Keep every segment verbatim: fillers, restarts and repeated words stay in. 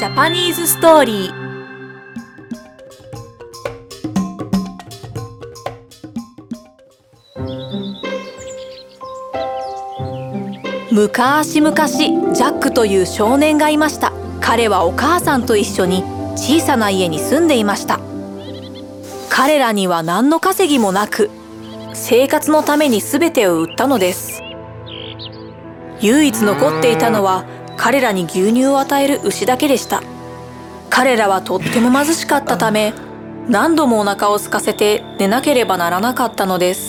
ジャパニーズストーリー。むかしむかし、ジャックという少年がいました。彼はお母さんと一緒に小さな家に住んでいました。彼らには何の稼ぎもなく、生活のために全てを売ったのです。唯一残っていたのは彼らに牛乳を与える牛だけでした。彼らはとっても貧しかったため、何度もお腹を空かせて寝なければならなかったのです。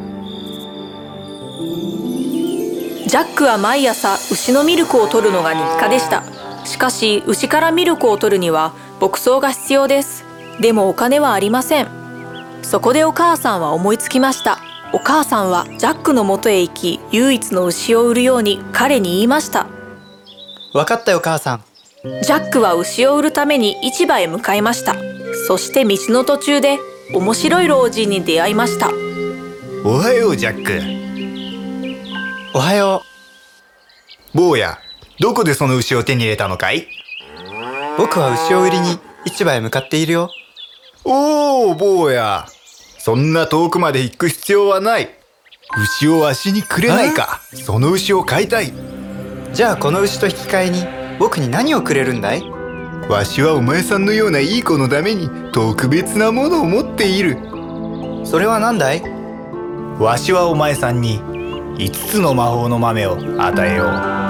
ジャックは毎朝牛のミルクを取るのが日課でした。しかし牛からミルクを取るには牧草が必要です。でもお金はありません。そこでお母さんは思いつきました。お母さんはジャックの元へ行き、唯一の牛を売るように彼に言いました。 わかったよ母さん。 ジャックは牛を売るために市場へ向かいました。そして道の途中で面白い老人に出会いました。 おはようジャック。 おはよう。坊や、どこでその牛を手に入れたのかい？ 僕は牛を売りに市場へ向かっているよ。 おお、坊や、そんな遠くまで行く必要はない。牛をわしにくれないか。その牛を飼いたい。 じゃあこの牛と引き換えに僕に何をくれるんだい？ わしはお前さんのようないい子のために特別なものを持っている。 それは何だい？ わしはお前さんにいつつの魔法の豆を与えよう。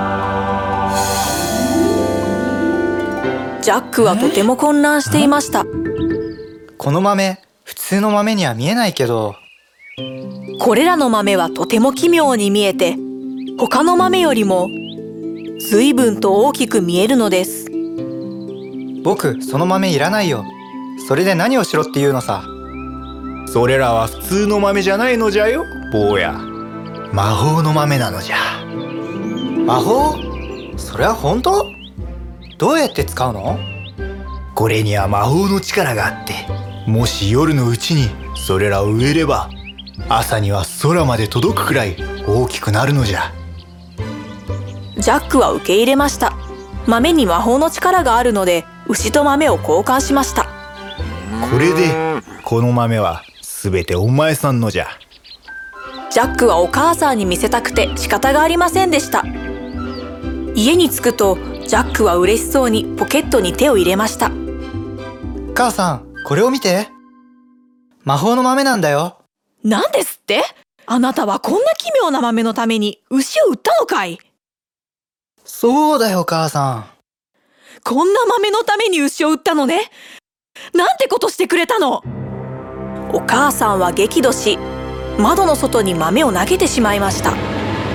ジャックはとても混乱していました。 この豆、普通の豆には見えないけど。 これらの豆はとても奇妙に見えて、他の豆よりも随分と大きく見えるのです。 僕、その豆いらないよ。それで何をしろっていうのさ。 それらは普通の豆じゃないのじゃよ、坊や。魔法の豆なのじゃ。 魔法？それは本当？どうやって使うの？ これには魔法の力があって、もし夜のうちにそれらを植えれば、朝には空まで届くくらい大きくなるのじゃ。 ジャックは受け入れました。豆に魔法の力があるので、牛と豆を交換しました。 これでこの豆はすべてお前さんのじゃ。 ジャックはお母さんに見せたくて仕方がありませんでした。家に着くとジャックは嬉しそうにポケットに手を入れました。 母さん、これを見て。魔法の豆なんだよ。 なんですって？あなたはこんな奇妙な豆のために牛を売ったのかい？ そうだよ母さん。 こんな豆のために牛を売ったのね。なんてことしてくれたの。お母さんは激怒し、窓の外に豆を投げてしまいました。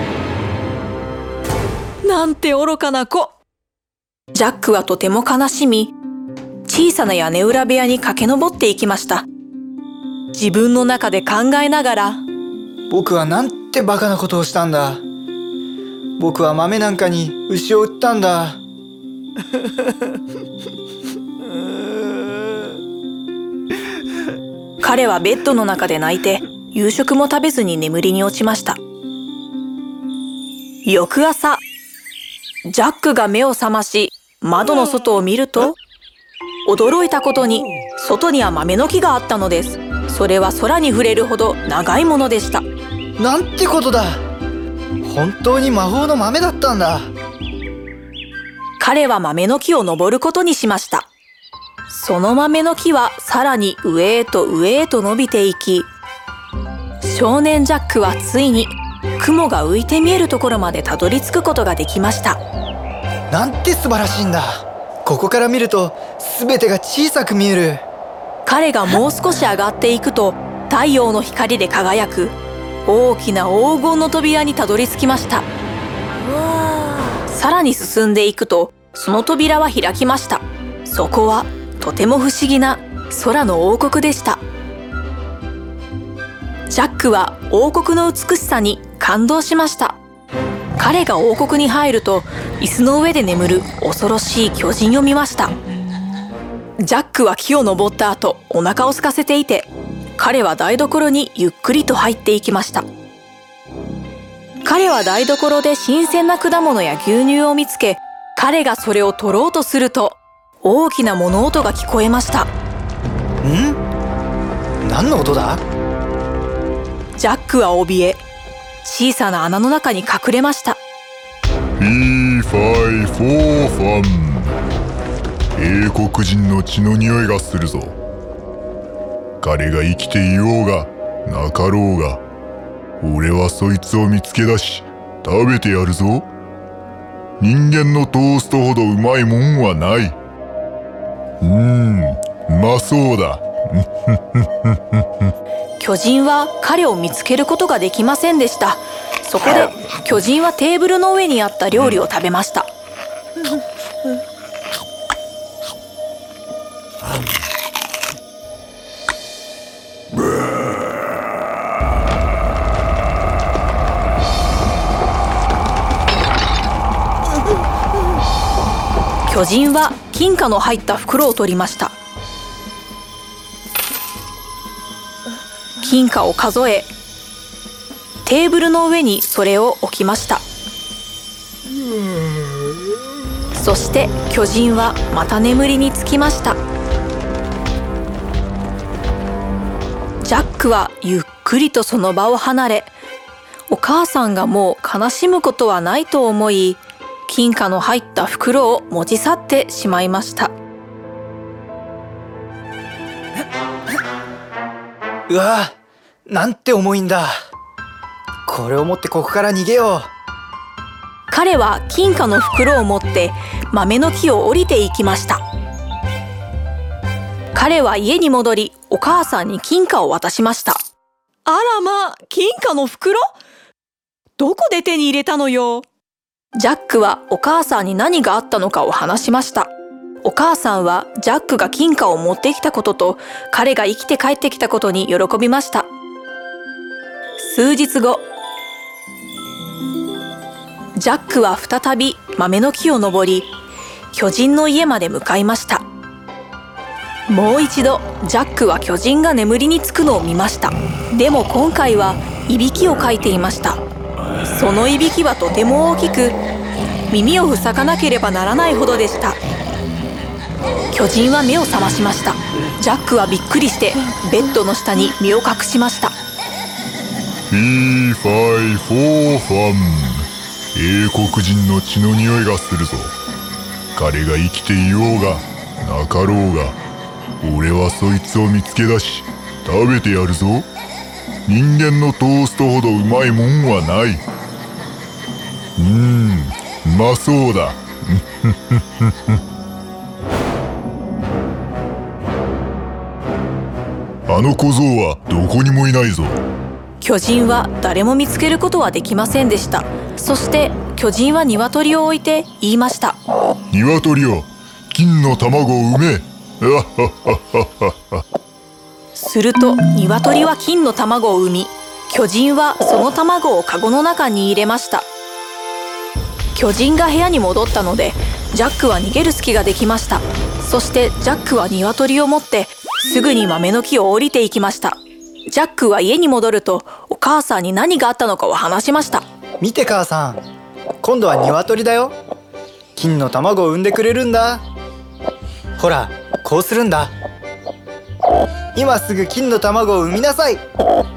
なんて愚かな子。ジャックはとても悲しみ、小さな屋根裏部屋に駆け上っていきました。自分の中で考えながら、 僕はなんてバカなことをしたんだ。僕は豆なんかに牛を売ったんだ。 彼はベッドの中で泣いて、夕食も食べずに眠りに落ちました。翌朝、ジャックが目を覚まし、窓の外を見ると、驚いたことに、外には豆の木があったのです。それは空に触れるほど長いものでした。 なんてことだ。本当に魔法の豆だったんだ。 彼は豆の木を登ることにしました。その豆の木はさらに上へと上へと伸びていき、少年ジャックはついに雲が浮いて見えるところまでたどり着くことができました。 なんて素晴らしいんだ。ここから見ると全てが小さく見える。 彼がもう少し上がっていくと、太陽の光で輝く大きな黄金の扉にたどり着きました。さらに進んでいくと、その扉は開きました。そこはとても不思議な空の王国でした。ジャックは王国の美しさに感動しました。彼が王国に入ると、椅子の上で眠る恐ろしい巨人を見ました。ジャックは木を登った後、お腹を空かせていて、彼は台所にゆっくりと入っていきました。彼は台所で新鮮な果物や牛乳を見つけ、彼がそれを取ろうとすると、 大きな物音が聞こえました。 ん？何の音だ？ ジャックは怯え、小さな穴の中に隠れました。 フィーファイフォーファン。英国人の血の匂いがするぞ。彼が生きていようがなかろうが、俺はそいつを見つけ出し食べてやるぞ。人間のトーストほどうまいもんはない。うーん、うまそうだ。 巨人は彼を見つけることができませんでした。そこで巨人はテーブルの上にあった料理を食べました。巨人は金貨の入った袋を取りました。金貨を数え、テーブルの上にそれを置きました。そして巨人はまた眠りにつきました。ジャックはゆっくりとその場を離れ、お母さんがもう悲しむことはないと思い、金貨の入った袋を持ち去ってしまいました。 うわ、なんて重いんだ。これを持ってここから逃げよう。 彼は金貨の袋を持って豆の木を降りていきました。彼は家に戻り、お母さんに金貨を渡しました。あらまあ、金貨の袋？どこで手に入れたのよ。ジャックはお母さんに何があったのかを話しました。お母さんはジャックが金貨を持ってきたことと、彼が生きて帰ってきたことに喜びました。数日後、ジャックは再び豆の木を登り、巨人の家まで向かいました。もう一度ジャックは巨人が眠りにつくのを見ました。でも今回はいびきをかいていました。そのいびきはとても大きく、耳を塞がなければならないほどでした。巨人は目を覚ましました。ジャックはびっくりしてベッドの下に身を隠しました。 フィーファイフォーファン。英国人の血の匂いがするぞ。彼が生きていようがなかろうが、俺はそいつを見つけ出し食べてやるぞ。人間のトーストほどうまいもんはない。うーん、うまそうだ。あの小僧はどこにもいないぞ。 巨人は誰も見つけることはできませんでした。そして巨人は鶏を置いて言いました。 鶏よ、金の卵を産め。 すると鶏は金の卵を産み、巨人はその卵をカゴの中に入れました。巨人が部屋に戻ったので、ジャックは逃げる隙ができました。そしてジャックは鶏を持ってすぐに豆の木を降りていきました。ジャックは家に戻ると、お母さんに何があったのかを話しました。 見て母さん、今度は鶏だよ。金の卵を産んでくれるんだ。ほら、こうするんだ。今すぐ金の卵を産みなさい。 ジ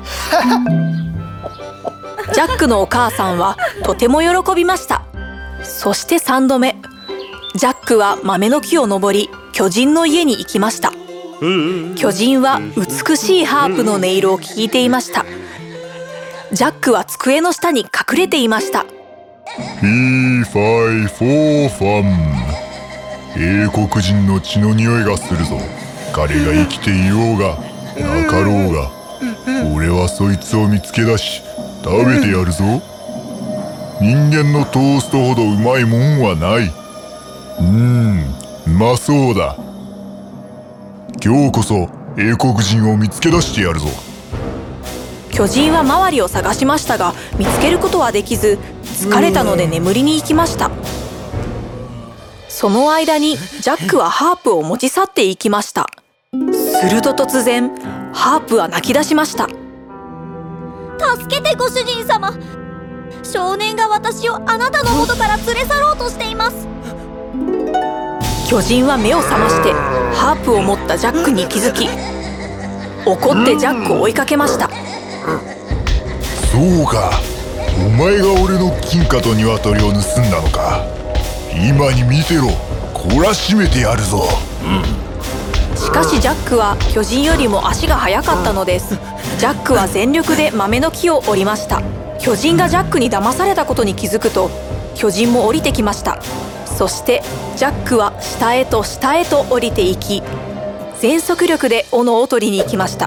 ャックのお母さんはとても喜びました。そしてさんどめ、ジャックは豆の木を登り、巨人の家に行きました。巨人は美しいハープの音色を聞いていました。ジャックは机の下に隠れていました。 フィーファイフォーファン。英国人の血の匂いがするぞ。彼が生きていようがなかろうが、俺はそいつを見つけ出し食べてやるぞ。人間のトーストほどうまいもんはない。うーん、うまそうだ。今日こそ英国人を見つけ出してやるぞ。 巨人は周りを探しましたが、見つけることはできず、疲れたので眠りに行きました。その間にジャックはハープを持ち去っていきました。すると突然、ハープは泣き出しました。 助けてご主人様。少年が私をあなたの元から連れ去ろうとしています。 巨人は目を覚ましてハープを持ったジャックに気づき、怒ってジャックを追いかけました。 そうか、お前が俺の金貨と鶏を盗んだのか。今に見てろ、懲らしめてやるぞ。 しかしジャックは巨人よりも足が速かったのです。ジャックは全力で豆の木を折りました。巨人がジャックに騙されたことに気づくと、巨人も降りてきました。そしてジャックは下へと下へと降りていき、全速力で斧を取りに行きました。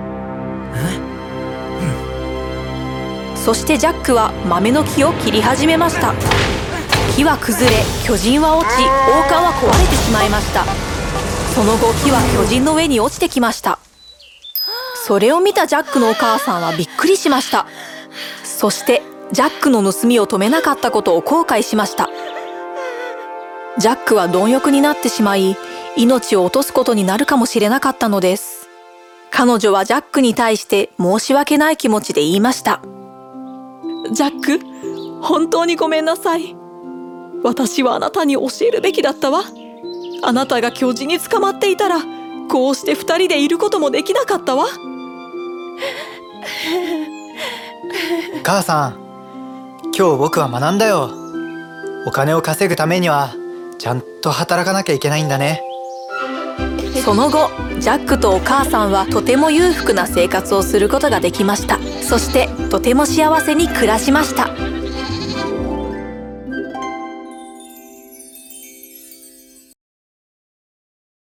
そしてジャックは豆の木を切り始めました。木は崩れ、巨人は落ち、王冠は壊れてしまいました。その後、木は巨人の上に落ちてきました。それを見たジャックのお母さんはびっくりしました。そしてジャックの盗みを止めなかったことを後悔しました。ジャックは貪欲になってしまい、命を落とすことになるかもしれなかったのです。彼女はジャックに対して申し訳ない気持ちで言いました。ジャック、本当にごめんなさい。私はあなたに教えるべきだったわ。あなたが巨人に捕まっていたら、こうして二人でいることもできなかったわ。 母さん、今日僕は学んだよ。お金を稼ぐためにはちゃんと働かなきゃいけないんだね。 その後、ジャックとお母さんはとても裕福な生活をすることができました。そしてとても幸せに暮らしました。